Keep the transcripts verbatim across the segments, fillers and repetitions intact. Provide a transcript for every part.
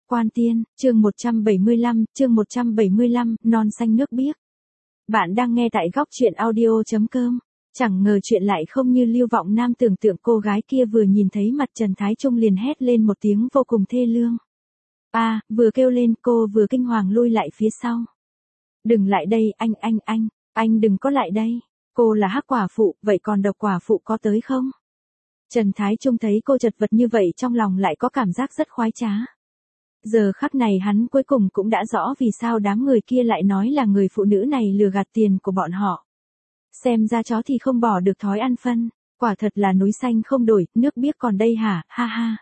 Quan Tiên, chương một trăm bảy mươi lăm, chương một trăm bảy mươi lăm, non xanh nước biếc. Bạn đang nghe tại góc truyện audio chấm com. Chẳng ngờ chuyện lại không như Lưu Vọng Nam tưởng tượng, cô gái kia vừa nhìn thấy mặt Trần Thái Trung liền hét lên một tiếng vô cùng thê lương. A, à, vừa kêu lên cô vừa kinh hoàng lui lại phía sau. Đừng lại đây, anh anh anh, anh đừng có lại đây. Cô là hắc quả phụ, vậy còn độc quả phụ có tới không? Trần Thái Trung thấy cô chật vật như vậy trong lòng lại có cảm giác rất khoái trá. Giờ khắc này hắn cuối cùng cũng đã rõ vì sao đám người kia lại nói là người phụ nữ này lừa gạt tiền của bọn họ. Xem ra chó thì không bỏ được thói ăn phân, quả thật là núi xanh không đổi, nước biếc còn đây hả, ha ha.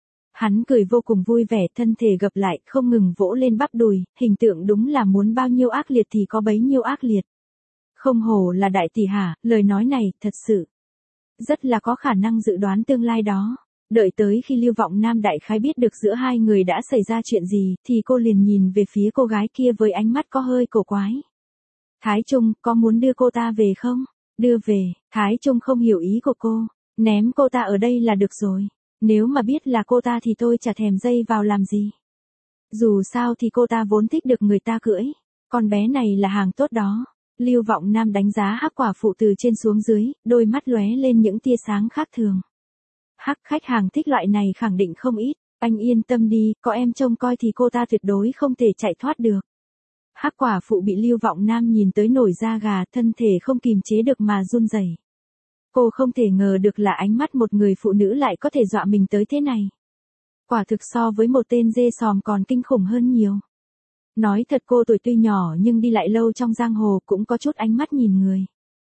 Hắn cười vô cùng vui vẻ, thân thể gập lại, không ngừng vỗ lên bắp đùi, hình tượng đúng là muốn bao nhiêu ác liệt thì có bấy nhiêu ác liệt. Không hổ là đại tỷ hả, lời nói này, thật sự rất là có khả năng dự đoán tương lai đó. Đợi tới khi Lưu Vọng Nam đại khái biết được giữa hai người đã xảy ra chuyện gì, thì cô liền nhìn về phía cô gái kia với ánh mắt có hơi cổ quái. Thái Trung, có muốn đưa cô ta về không? Đưa về, Thái Trung không hiểu ý của cô, ném cô ta ở đây là được rồi. Nếu mà biết là cô ta thì tôi chả thèm dây vào làm gì. Dù sao thì cô ta vốn thích được người ta cưỡi, con bé này là hàng tốt đó. Lưu Vọng Nam đánh giá hắc quả phụ từ trên xuống dưới, đôi mắt lóe lên những tia sáng khác thường. Hắc khách hàng thích loại này khẳng định không ít, anh yên tâm đi, có em trông coi thì cô ta tuyệt đối không thể chạy thoát được. Hắc quả phụ bị Lưu Vọng Nam nhìn tới nổi da gà, thân thể không kìm chế được mà run rẩy. Cô không thể ngờ được là ánh mắt một người phụ nữ lại có thể dọa mình tới thế này. Quả thực so với một tên dê sòm còn kinh khủng hơn nhiều. Nói thật cô tuổi tuy nhỏ nhưng đi lại lâu trong giang hồ cũng có chút ánh mắt nhìn người.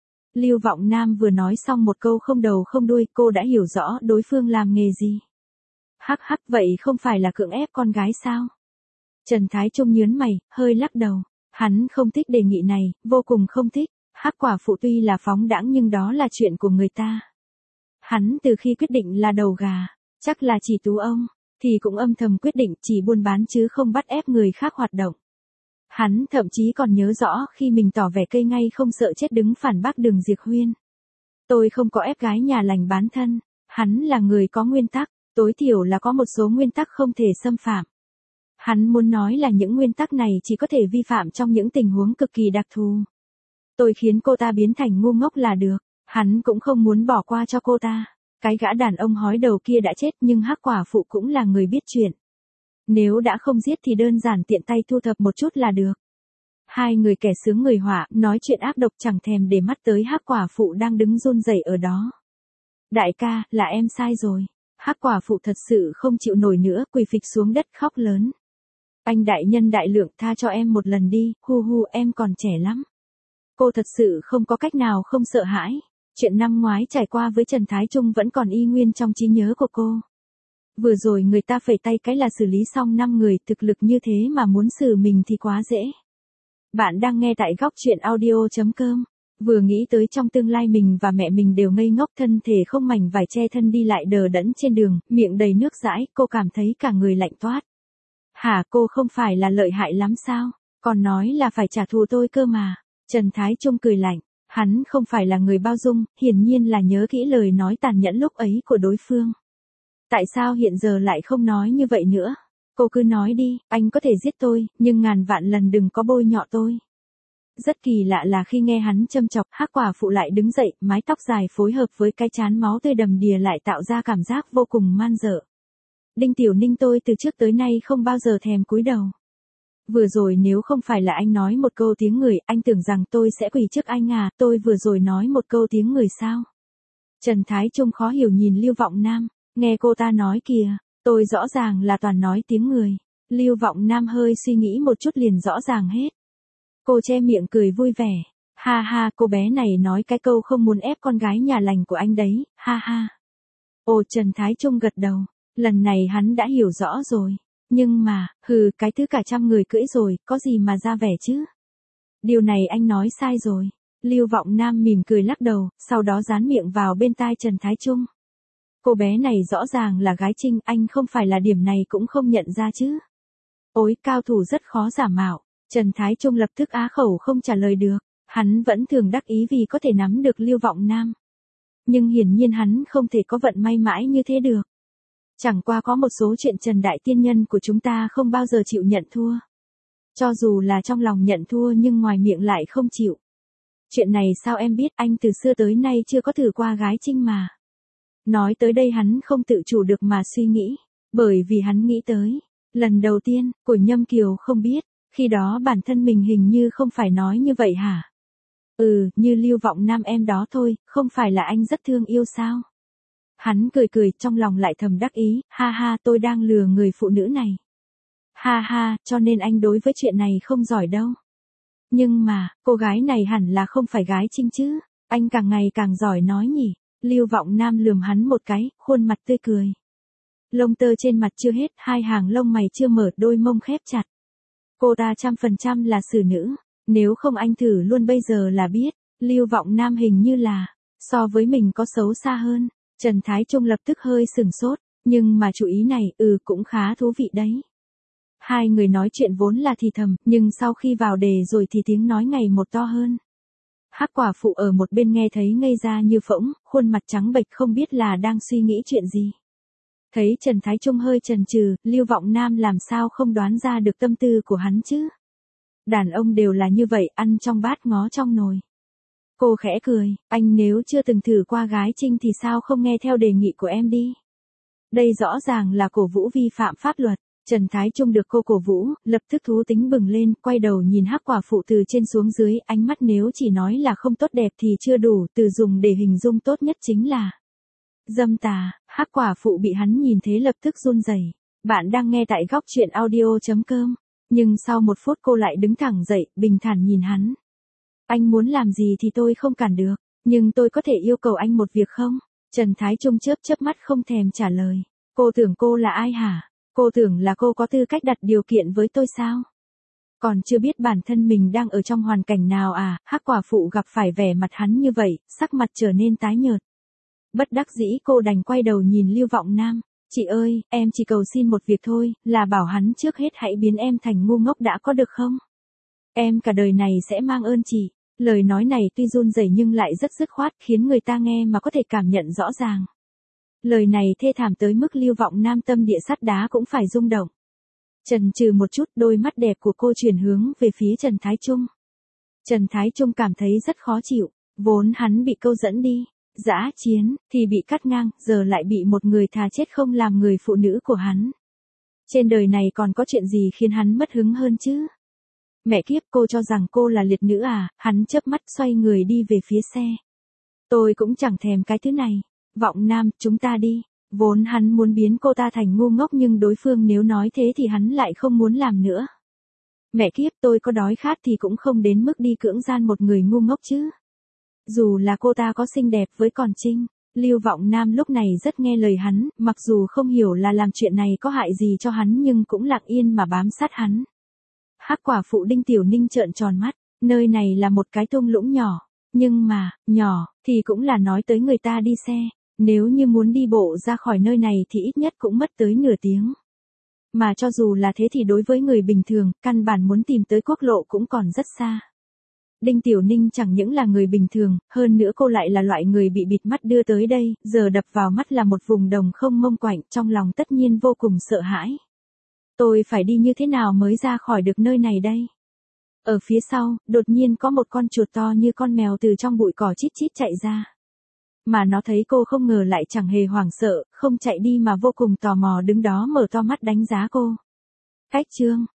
Lưu Vọng Nam vừa nói xong một câu không đầu không đuôi, cô đã hiểu rõ đối phương làm nghề gì. Hắc hắc, vậy không phải là cưỡng ép con gái sao? Trần Thái Trung nhớn mày, hơi lắc đầu. Hắn không thích đề nghị này, vô cùng không thích. Hắc quả phụ tuy là phóng đãng nhưng đó là chuyện của người ta. Hắn từ khi quyết định là đầu gà, chắc là chỉ tú ông, thì cũng âm thầm quyết định chỉ buôn bán chứ không bắt ép người khác hoạt động. Hắn thậm chí còn nhớ rõ khi mình tỏ vẻ cây ngay không sợ chết đứng phản bác Đường Diệp Huyên. Tôi không có ép gái nhà lành bán thân, hắn là người có nguyên tắc, tối thiểu là có một số nguyên tắc không thể xâm phạm. Hắn muốn nói là những nguyên tắc này chỉ có thể vi phạm trong những tình huống cực kỳ đặc thù. Tôi khiến cô ta biến thành ngu ngốc là được, hắn cũng không muốn bỏ qua cho cô ta. Cái gã đàn ông hói đầu kia đã chết nhưng hắc quả phụ cũng là người biết chuyện. Nếu đã không giết thì đơn giản tiện tay thu thập một chút là được. Hai người kẻ sướng người họa, nói chuyện ác độc chẳng thèm để mắt tới hắc quả phụ đang đứng run rẩy ở đó. Đại ca, là em sai rồi. Hắc quả phụ thật sự không chịu nổi nữa, quỳ phịch xuống đất khóc lớn. Anh đại nhân đại lượng, tha cho em một lần đi, hu hu, em còn trẻ lắm. Cô thật sự không có cách nào không sợ hãi. Chuyện năm ngoái trải qua với Trần Thái Trung vẫn còn y nguyên trong trí nhớ của cô. Vừa rồi người ta phẩy tay cái là xử lý xong năm người, thực lực như thế mà muốn xử mình thì quá dễ. Bạn đang nghe tại góc truyện audio chấm com. Vừa nghĩ tới trong tương lai mình và mẹ mình đều ngây ngốc, thân thể không mảnh vải che thân đi lại đờ đẫn trên đường, miệng đầy nước dãi, cô cảm thấy cả người lạnh toát. Hả, cô không phải là lợi hại lắm sao? Còn nói là phải trả thù tôi cơ mà. Trần Thái Trung cười lạnh. Hắn không phải là người bao dung, hiển nhiên là nhớ kỹ lời nói tàn nhẫn lúc ấy của đối phương. Tại sao hiện giờ lại không nói như vậy nữa? Cô cứ nói đi, anh có thể giết tôi, nhưng ngàn vạn lần đừng có bôi nhọ tôi. Rất kỳ lạ là khi nghe hắn châm chọc, hắc quả phụ lại đứng dậy, mái tóc dài phối hợp với cái trán máu tươi đầm đìa lại tạo ra cảm giác vô cùng man dợ. Đinh Tiểu Ninh, tôi từ trước tới nay không bao giờ thèm cúi đầu. Vừa rồi nếu không phải là anh nói một câu tiếng người, anh tưởng rằng tôi sẽ quỳ trước anh à, tôi vừa rồi nói một câu tiếng người sao? Trần Thái Trung khó hiểu nhìn Lưu Vọng Nam, nghe cô ta nói kìa, tôi rõ ràng là toàn nói tiếng người. Lưu Vọng Nam hơi suy nghĩ một chút liền rõ ràng hết. Cô che miệng cười vui vẻ, ha ha, cô bé này nói cái câu không muốn ép con gái nhà lành của anh đấy, ha ha. Ồ, Trần Thái Trung gật đầu, lần này hắn đã hiểu rõ rồi. Nhưng mà, hừ, cái thứ cả trăm người cưỡi rồi, có gì mà ra vẻ chứ? Điều này anh nói sai rồi. Lưu Vọng Nam mỉm cười lắc đầu, sau đó dán miệng vào bên tai Trần Thái Trung. Cô bé này rõ ràng là gái trinh, anh không phải là điểm này cũng không nhận ra chứ? Ôi, cao thủ rất khó giả mạo. Trần Thái Trung lập tức á khẩu không trả lời được. Hắn vẫn thường đắc ý vì có thể nắm được Lưu Vọng Nam. Nhưng hiển nhiên hắn không thể có vận may mãi như thế được. Chẳng qua có một số chuyện Trần Đại Tiên Nhân của chúng ta không bao giờ chịu nhận thua. Cho dù là trong lòng nhận thua nhưng ngoài miệng lại không chịu. Chuyện này sao em biết, anh từ xưa tới nay chưa có thử qua gái trinh mà. Nói tới đây hắn không tự chủ được mà suy nghĩ. Bởi vì hắn nghĩ tới. Lần đầu tiên, của Nhâm Kiều không biết. Khi đó bản thân mình hình như không phải nói như vậy hả? Ừ, như Lưu Vọng Nam em đó thôi, không phải là anh rất thương yêu sao? Hắn cười cười, trong lòng lại thầm đắc ý, ha ha, tôi đang lừa người phụ nữ này. Ha ha, cho nên anh đối với chuyện này không giỏi đâu. Nhưng mà, cô gái này hẳn là không phải gái trinh chứ, anh càng ngày càng giỏi nói nhỉ. Lưu Vọng Nam lườm hắn một cái, khuôn mặt tươi cười. Lông tơ trên mặt chưa hết, hai hàng lông mày chưa mở, đôi mông khép chặt. Cô ta trăm phần trăm là xử nữ, nếu không anh thử luôn bây giờ là biết. Lưu Vọng Nam hình như là, so với mình có xấu xa hơn. Trần Thái Trung lập tức hơi sừng sốt, nhưng mà chú ý này, ừ cũng khá thú vị đấy. Hai người nói chuyện vốn là thì thầm, nhưng sau khi vào đề rồi thì tiếng nói ngày một to hơn. Hắc quả phụ ở một bên nghe thấy ngây ra như phỗng, khuôn mặt trắng bệch không biết là đang suy nghĩ chuyện gì. Thấy Trần Thái Trung hơi chần chừ, Lưu Vọng Nam làm sao không đoán ra được tâm tư của hắn chứ. Đàn ông đều là như vậy, ăn trong bát ngó trong nồi. Cô khẽ cười, anh nếu chưa từng thử qua gái trinh thì sao không nghe theo đề nghị của em đi. Đây rõ ràng là cổ vũ vi phạm pháp luật. Trần Thái Trung được cô cổ vũ, lập tức thú tính bừng lên, quay đầu nhìn Hắc quả phụ từ trên xuống dưới, ánh mắt nếu chỉ nói là không tốt đẹp thì chưa đủ, từ dùng để hình dung tốt nhất chính là dâm tà. Hắc quả phụ bị hắn nhìn thế lập tức run rẩy. Bạn đang nghe tại góc truyện audio chấm com. Nhưng sau một phút cô lại đứng thẳng dậy, bình thản nhìn hắn. Anh muốn làm gì thì tôi không cản được, nhưng tôi có thể yêu cầu anh một việc không? Trần Thái Trung chớp chớp mắt không thèm trả lời. Cô tưởng cô là ai hả? Cô tưởng là cô có tư cách đặt điều kiện với tôi sao? Còn chưa biết bản thân mình đang ở trong hoàn cảnh nào à? Hắc quả phụ gặp phải vẻ mặt hắn như vậy, sắc mặt trở nên tái nhợt. Bất đắc dĩ cô đành quay đầu nhìn Lưu Vọng Nam. Chị ơi, em chỉ cầu xin một việc thôi, là bảo hắn trước hết hãy biến em thành ngu ngốc đã có được không? Em cả đời này sẽ mang ơn chị. Lời nói này tuy run rẩy nhưng lại rất dứt khoát, khiến người ta nghe mà có thể cảm nhận rõ ràng. Lời này thê thảm tới mức Lưu Vọng Nam tâm địa sắt đá cũng phải rung động. Chần chừ một chút, đôi mắt đẹp của cô chuyển hướng về phía Trần Thái Trung. Trần Thái Trung cảm thấy rất khó chịu, vốn hắn bị câu dẫn đi, dã chiến, thì bị cắt ngang, giờ lại bị một người thà chết không làm người phụ nữ của hắn. Trên đời này còn có chuyện gì khiến hắn mất hứng hơn chứ? Mẹ kiếp, cô cho rằng cô là liệt nữ à? Hắn chớp mắt xoay người đi về phía xe. Tôi cũng chẳng thèm cái thứ này. Vọng Nam, chúng ta đi. Vốn hắn muốn biến cô ta thành ngu ngốc nhưng đối phương nếu nói thế thì hắn lại không muốn làm nữa. Mẹ kiếp, tôi có đói khát thì cũng không đến mức đi cưỡng gian một người ngu ngốc chứ. Dù là cô ta có xinh đẹp với còn trinh. Lưu Vọng Nam lúc này rất nghe lời hắn, mặc dù không hiểu là làm chuyện này có hại gì cho hắn nhưng cũng lặng yên mà bám sát hắn. Hắc quả phụ Đinh Tiểu Ninh trợn tròn mắt, nơi này là một cái thung lũng nhỏ, nhưng mà, nhỏ, thì cũng là nói tới người ta đi xe, nếu như muốn đi bộ ra khỏi nơi này thì ít nhất cũng mất tới nửa tiếng. Mà cho dù là thế thì đối với người bình thường, căn bản muốn tìm tới quốc lộ cũng còn rất xa. Đinh Tiểu Ninh chẳng những là người bình thường, hơn nữa cô lại là loại người bị bịt mắt đưa tới đây, giờ đập vào mắt là một vùng đồng không mông quạnh, trong lòng tất nhiên vô cùng sợ hãi. Tôi phải đi như thế nào mới ra khỏi được nơi này đây? Ở phía sau, đột nhiên có một con chuột to như con mèo từ trong bụi cỏ chít chít chạy ra. Mà nó thấy cô không ngờ lại chẳng hề hoảng sợ, không chạy đi mà vô cùng tò mò đứng đó mở to mắt đánh giá cô. Cách chương,